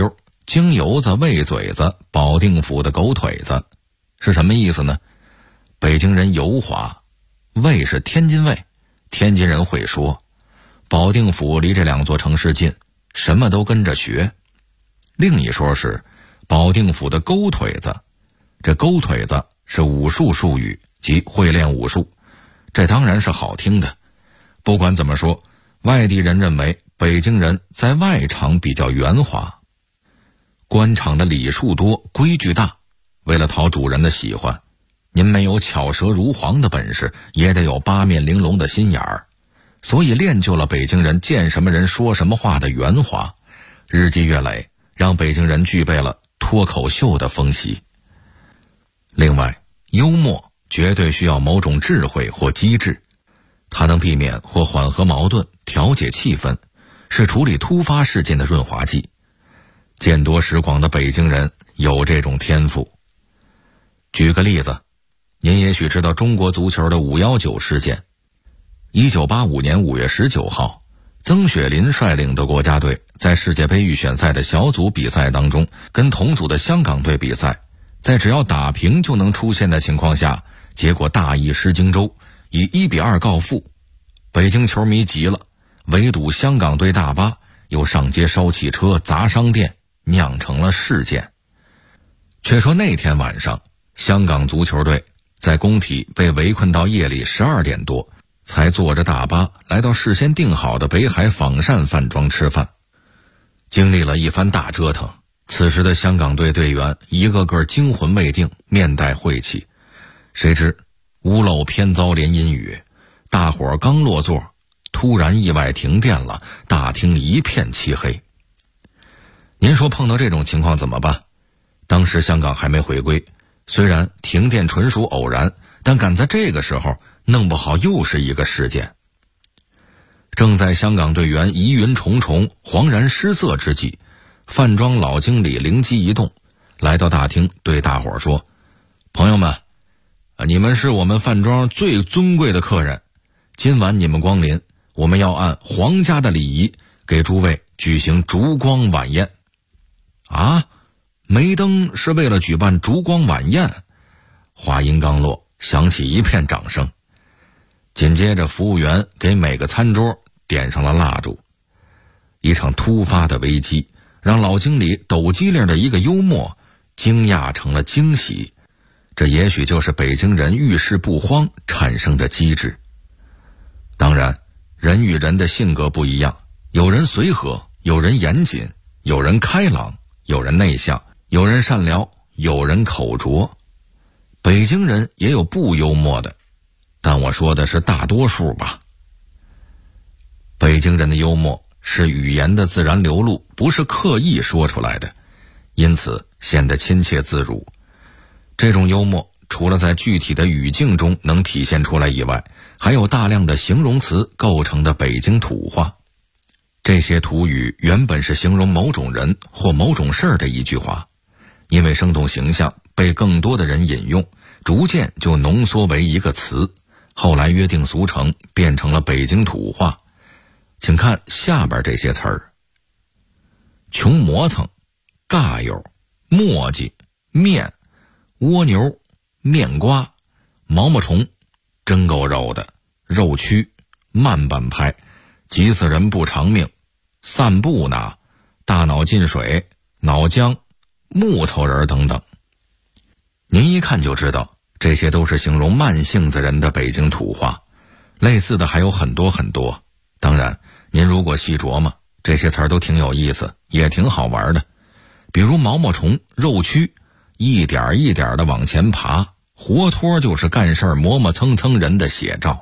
京油子、魏嘴子、保定府的狗腿子，是什么意思呢？北京人油滑，魏是天津卫，天津人会说，保定府离这2座城市近，什么都跟着学。另一说是保定府的勾腿子，这勾腿子是武术术语，即会练武术，这当然是好听的。不管怎么说，外地人认为北京人在外场比较圆滑。官场的礼数多，规矩大，为了讨主人的喜欢，您没有巧舌如簧的本事，也得有八面玲珑的心眼儿，所以练就了北京人见什么人说什么话的圆滑，日积月累，让北京人具备了脱口秀的风习。另外，幽默绝对需要某种智慧或机智，它能避免或缓和矛盾，调节气氛，是处理突发事件的润滑剂。见多识广的北京人有这种天赋。举个例子，您也许知道中国足球的519事件。1985年5月19号，曾雪林率领的国家队在世界杯预选赛的小组比赛当中，跟同组的香港队比赛，在只要打平就能出线的情况下，结果大意失荆州，以1-2告负。北京球迷急了，围堵香港队大巴，又上街烧汽车、砸商店，酿成了事件。却说那天晚上，香港足球队在工体被围困到夜里12点多，才坐着大巴来到事先订好的北海仿膳饭庄吃饭。经历了一番大折腾，此时的香港队队员一个个惊魂未定，面带晦气。谁知屋漏偏遭连阴雨，大伙刚落座，突然意外停电了，大厅一片漆黑。您说碰到这种情况怎么办？当时香港还没回归，虽然停电纯属偶然，但赶在这个时候弄不好又是一个事件。正在香港队员疑云重重、惶然失色之际，饭庄老经理灵机一动，来到大厅对大伙说：朋友们，你们是我们饭庄最尊贵的客人，今晚你们光临，我们要按皇家的礼仪给诸位举行烛光晚宴。啊，梅登是为了举办烛光晚宴？话音刚落，响起一片掌声。紧接着服务员给每个餐桌点上了蜡烛。一场突发的危机让老经理抖机灵的一个幽默惊讶成了惊喜，这也许就是北京人遇事不慌产生的机智。当然，人与人的性格不一样，有人随和，有人严谨，有人开朗，有人内向，有人善良，有人口拙。北京人也有不幽默的，但我说的是大多数吧。北京人的幽默是语言的自然流露，不是刻意说出来的，因此显得亲切自如。这种幽默除了在具体的语境中能体现出来以外，还有大量的形容词构成的北京土话。这些土语原本是形容某种人或某种事儿的一句话，因为生动形象被更多的人引用，逐渐就浓缩为一个词，后来约定俗成，变成了北京土话。请看下边这些词儿：穷磨蹭、尬友、磨叽、面、蜗牛、面瓜、毛毛虫、真够肉的、肉蛆、慢半拍、急死人不偿命、散步呢、大脑进水、脑浆、木头人等等。您一看就知道，这些都是形容慢性子人的北京土话，类似的还有很多很多。当然，您如果细琢磨，这些词儿都挺有意思，也挺好玩的。比如毛毛虫、肉蛆，一点一点的往前爬，活脱就是干事磨磨蹭蹭人的写照。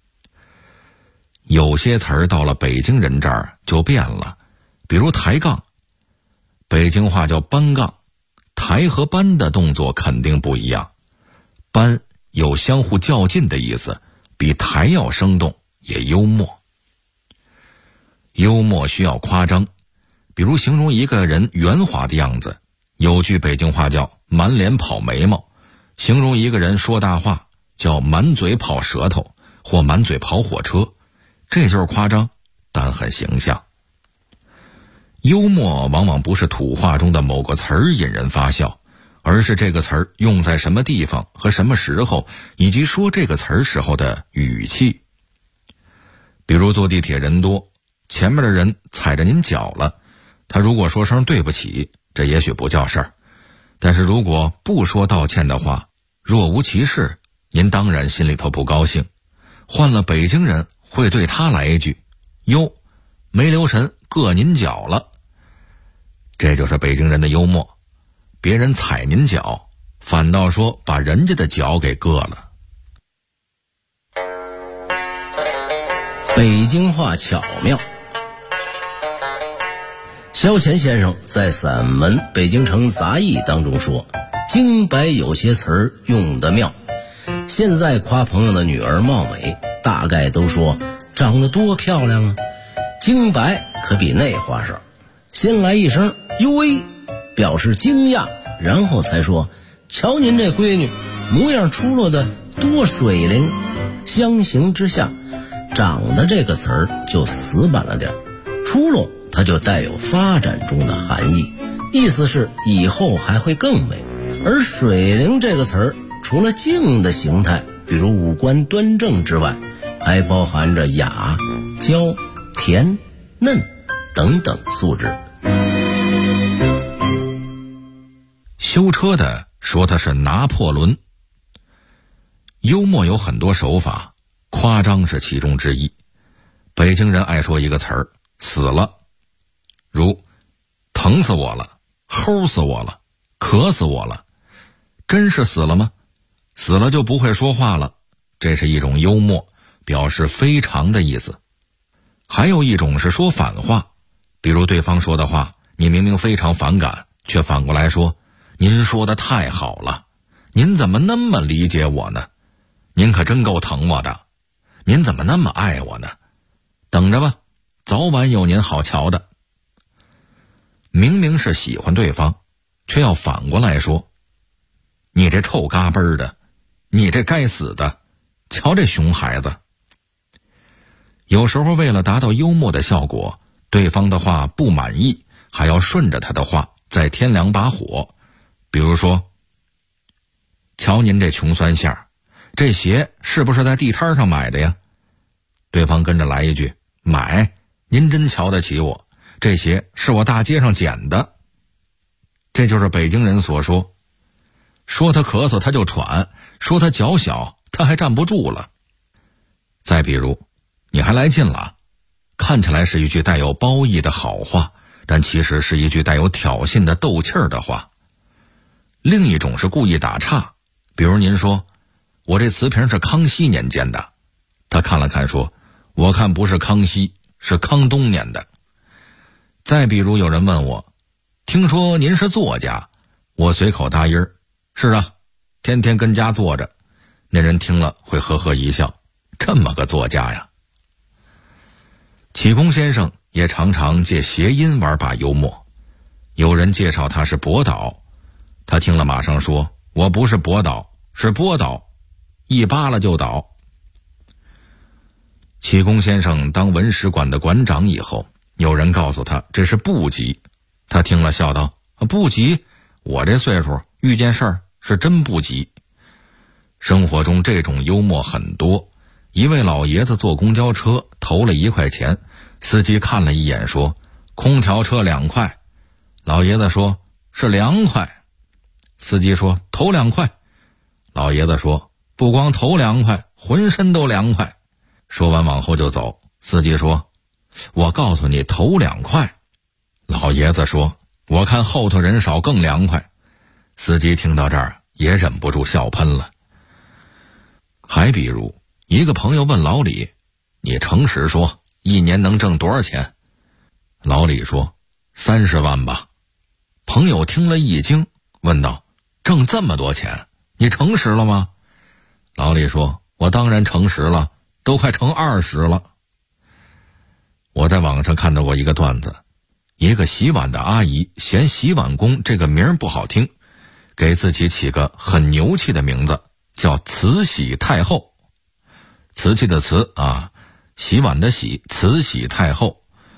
有些词儿到了北京人这儿就变了，比如抬杠，北京话叫搬杠，抬和搬的动作肯定不一样。搬有相互较劲的意思，比抬要生动，也幽默。幽默需要夸张，比如形容一个人圆滑的样子，有句北京话叫满脸跑眉毛，形容一个人说大话叫满嘴跑舌头或满嘴跑火车，这就是夸张，但很形象。 幽默往往不是土话中的某个词儿引人发笑，而是这个词儿用在什么地方和什么时候，以及说这个词儿时候的语气。比如坐地铁人多，前面的人踩着您脚了，他如果说声对不起，这也许不叫事儿，但是如果不说道歉的话，若无其事，您当然心里头不高兴。换了北京人会对他来一句，哟，没留神硌您脚了。这就是北京人的幽默，别人踩您脚，反倒说把人家的脚给硌了。
北京话巧妙。萧乾先生在散文《北京城杂艺》当中说，京白有些词儿用得妙。现在夸朋友的女儿貌美，大概都说长得多漂亮啊。京白可比那话少，先来一声哟喂，表示惊讶，然后才说瞧您这闺女模样出落的多水灵。相形之下，长得这个词儿就死板了点，出落它就带有发展中的含义，意思是以后还会更美。而水灵这个词儿除了静的形态，比如五官端正之外，还包含着雅、娇、甜、嫩等等素质。
修车的说他是拿破仑。幽默有很多手法，夸张是其中之一。北京人爱说一个词儿，死了，如疼死我了，齁死我了，渴死我了。真是死了吗？死了就不会说话了，这是一种幽默，表示非常的意思。还有一种是说反话，比如对方说的话你明明非常反感，却反过来说您说的太好了，您怎么那么理解我呢？您可真够疼我的，您怎么那么爱我呢？等着吧，早晚有您好瞧的。明明是喜欢对方，却要反过来说你这臭嘎嘣儿的，你这该死的，瞧这熊孩子。有时候为了达到幽默的效果，对方的话不满意，还要顺着他的话再添两把火。比如说，瞧您这穷酸馅儿，这鞋是不是在地摊上买的呀？对方跟着来一句，买，您真瞧得起我，这鞋是我大街上捡的。这就是北京人所说，说他咳嗽他就喘，说他脚小他还站不住了。再比如，你还来劲了，看起来是一句带有褒义的好话，但其实是一句带有挑衅的斗气儿的话。另一种是故意打岔，比如您说我这瓷瓶是康熙年间的，他看了看说我看不是康熙，是康东年的。再比如有人问我，听说您是作家，我随口答音儿，是啊，天天跟家坐着。那人听了会呵呵一笑，这么个作家呀。启功先生也常常借谐音玩把幽默。有人介绍他是博导，他听了马上说我不是博导，是波导，一扒拉就倒。启功先生当文史馆的馆长以后，有人告诉他这是部级，他听了笑道，部级？我这岁数遇见事儿是真不急。生活中这种幽默很多。一位老爷子坐公交车投了1块钱，司机看了一眼说空调车2块，老爷子说是2块。司机说投2块，老爷子说不光头2块，浑身都2块。说完往后就走。司机说我告诉你头2块。老爷子说我看后头人少更凉快。司机听到这儿也忍不住笑喷了。还比如一个朋友问老李，你诚实说一年能挣多少钱？老李说30万吧。朋友听了一惊，问道挣这么多钱，你诚实了吗？老李说我当然诚实了，都快成20了。我在网上看到过一个段子，一个洗碗的阿姨嫌洗碗工这个名不好听，给自己起个很牛气的名字，叫慈禧太后。瓷器的瓷啊，洗碗的洗，慈禧太后。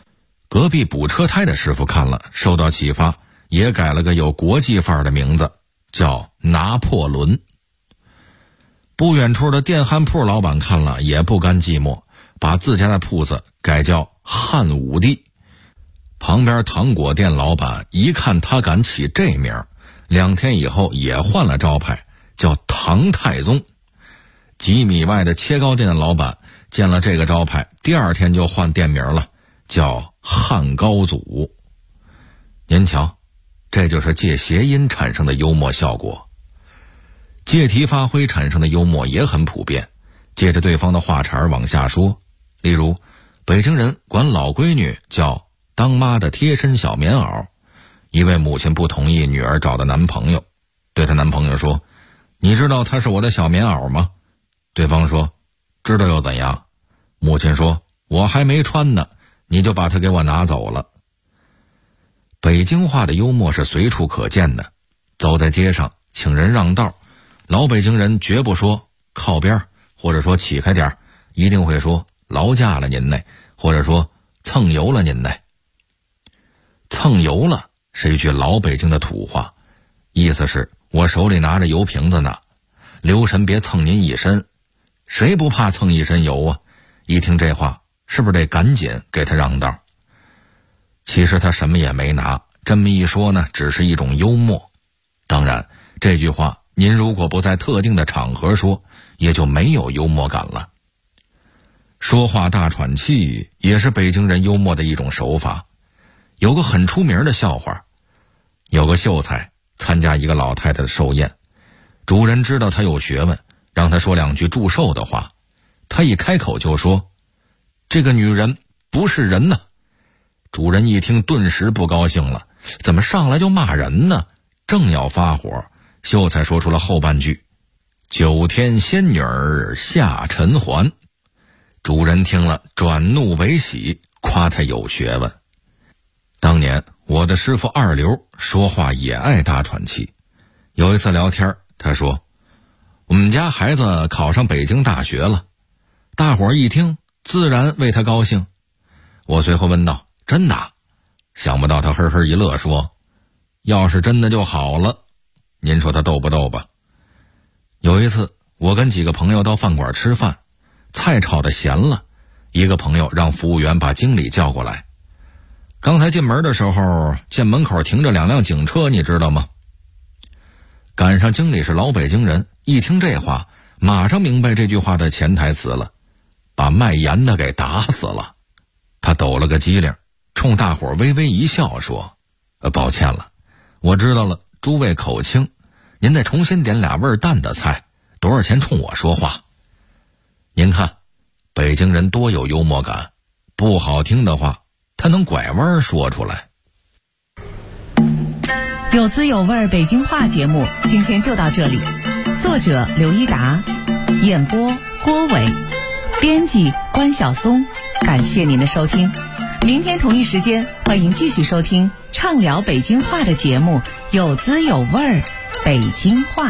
隔壁补车胎的师傅看了，受到启发，也改了个有国际范儿的名字，叫拿破仑。不远处的电焊铺老板看了也不甘寂寞，把自家的铺子改叫汉武帝。旁边糖果店老板一看他敢起这名，2天以后也换了招牌，叫唐太宗。几米外的切糕店的老板见了这个招牌，第2天就换店名了，叫汉高祖。您瞧，这就是借谐音产生的幽默效果。借题发挥产生的幽默也很普遍，借着对方的话茬往下说。例如，北京人管老闺女叫当妈的贴身小棉袄。一位母亲不同意女儿找的男朋友，对她男朋友说：“你知道他是我的小棉袄吗？”对方说：“知道又怎样？”母亲说：“我还没穿呢，你就把它给我拿走了。”北京话的幽默是随处可见的。走在街上，请人让道，老北京人绝不说靠边，或者说起开点，一定会说劳驾了您呢，或者说蹭油了您呢。蹭油了是一句老北京的土话，意思是我手里拿着油瓶子呢，留神别蹭您一身。谁不怕蹭一身油啊？一听这话，是不是得赶紧给他让道？其实他什么也没拿，这么一说呢，只是一种幽默。当然，这句话您如果不在特定的场合说，也就没有幽默感了。说话大喘气也是北京人幽默的一种手法。有个很出名的笑话，有个秀才参加一个老太太的寿宴，主人知道他有学问，让他说2句祝寿的话。他一开口就说：“这个女人不是人呢。”主人一听顿时不高兴了，怎么上来就骂人呢？正要发火，秀才说出了后半句：“9天仙女儿下尘寰。”主人听了转怒为喜，夸他有学问。当年我的师傅2流说话也爱大喘气。有一次聊天，他说：“我们家孩子考上北京大学了。”大伙儿一听，自然为他高兴。我随后问道：“真的？”想不到他呵呵一乐说：“要是真的就好了。”您说他逗不逗吧？有一次我跟几个朋友到饭馆吃饭，菜炒得咸了，一个朋友让服务员把经理叫过来。刚才进门的时候，见门口停着2辆警车，你知道吗？赶上经理是老北京人，一听这话，马上明白这句话的潜台词了，把卖盐的给打死了。他抖了个机灵，冲大伙微微一笑说：“抱歉了，我知道了，诸位口轻，您再重新点俩味淡的菜，多少钱冲我说话。”您看，北京人多有幽默感，不好听的话他能拐弯说出来。
有滋有味北京话节目今天就到这里，作者刘一达，演播郭伟，编辑关晓松，感谢您的收听。明天同一时间，欢迎继续收听畅聊北京话的节目，有滋有味北京话。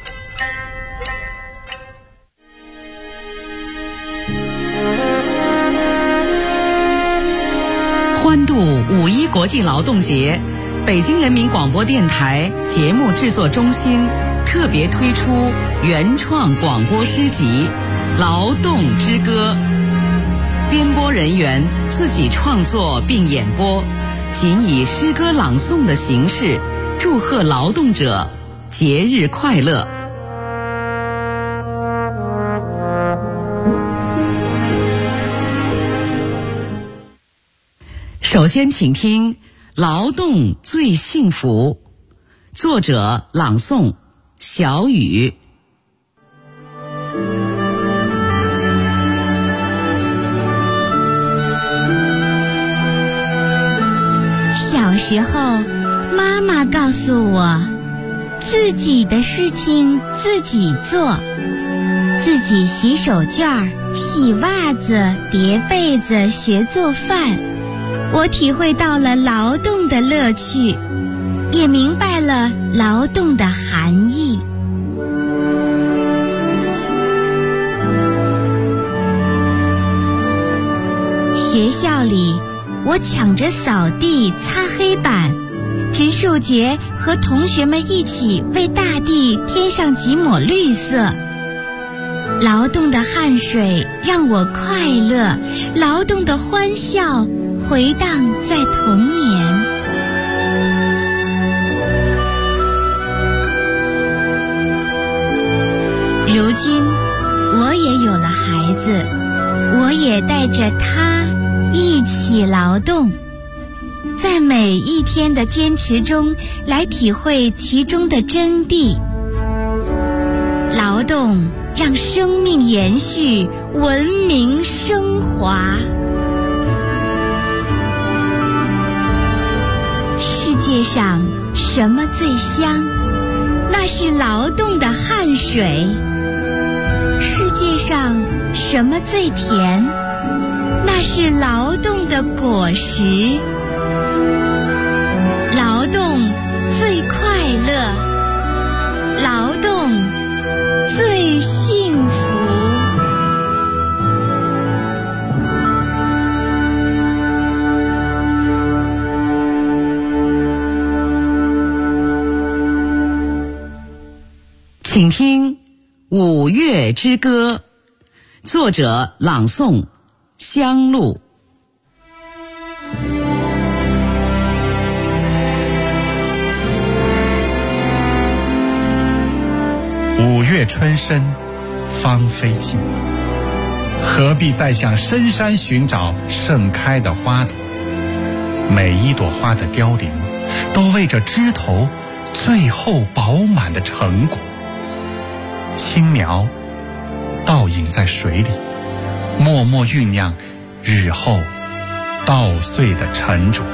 欢度5·1国际劳动节，北京人民广播电台节目制作中心特别推出原创广播诗集《劳动之歌》，编播人员自己创作并演播，仅以诗歌朗诵的形式祝贺劳动者节日快乐。首先请听《劳动最幸福》，作者朗诵小雨。
小时候，妈妈告诉我，自己的事情自己做，自己洗手绢、洗袜子、叠被子、学做饭。我体会到了劳动的乐趣，也明白了劳动的含义。学校里， 我抢着扫地、擦黑板，植树节和同学们一起为大地添上几抹绿色。劳动的汗水让我快乐，劳动的欢笑回荡在童年。如今我也有了孩子，我也带着他一起劳动，在每一天的坚持中来体会其中的真谛。劳动让生命延续，文明升华。世界上什么最香？那是劳动的汗水。世界上什么最甜？那是劳动的果实。劳动最快乐，劳动最幸福。
请听《五月之歌》，作者朗诵香露。
五月春深，芳菲尽，何必再向深山寻找盛开的花朵？每一朵花的凋零，都为着枝头最后饱满的成果。青苗倒影在水里，默默酝酿日后稻穗的沉着。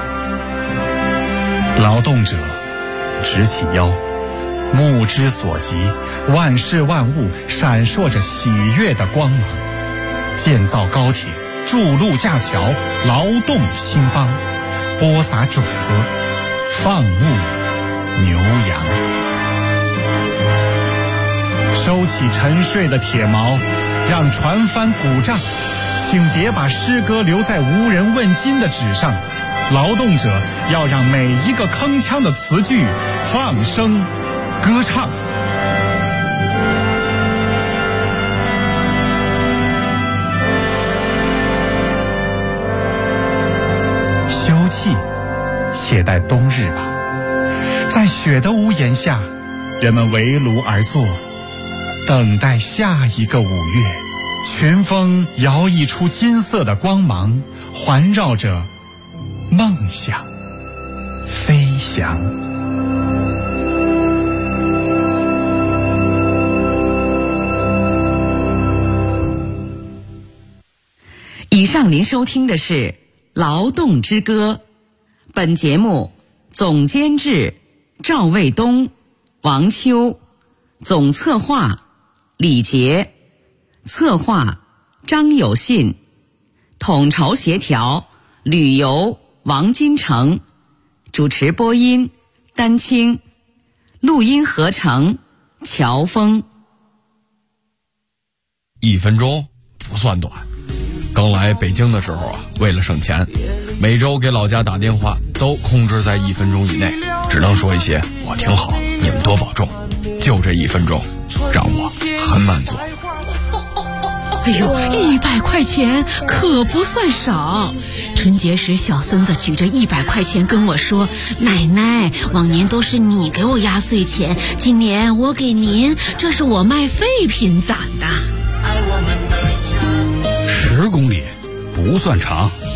劳动者直起腰，目之所及，万事万物闪烁着喜悦的光芒。建造高铁，筑路架桥，劳动兴邦，播撒种子，放牧牛羊。收起沉睡的铁锚，让船帆鼓胀，请别把诗歌留在无人问津的纸上。劳动者要让每一个铿锵的词句放声歌唱。休憩，且待冬日吧。在雪的屋檐下，人们围炉而坐，等待下一个五月。群峰摇曳出金色的光芒，环绕着梦想飞翔。
以上您收听的是《劳动之歌》，本节目总监制赵卫东、王秋，总策划李杰，策划张有信，统筹协调旅游王金成，主持播音丹青，录音合成乔峰。
1分钟不算短。刚来北京的时候啊，为了省钱，每周给老家打电话都控制在1分钟以内，只能说一些我挺好，你们多保重。就这1分钟，让我很满足。
哎呦，100块钱可不算少。春节时，小孙子举着100块钱跟我说：“奶奶，往年都是你给我压岁钱，今年我给您，这是我卖废品攒的。”
10公里不算长，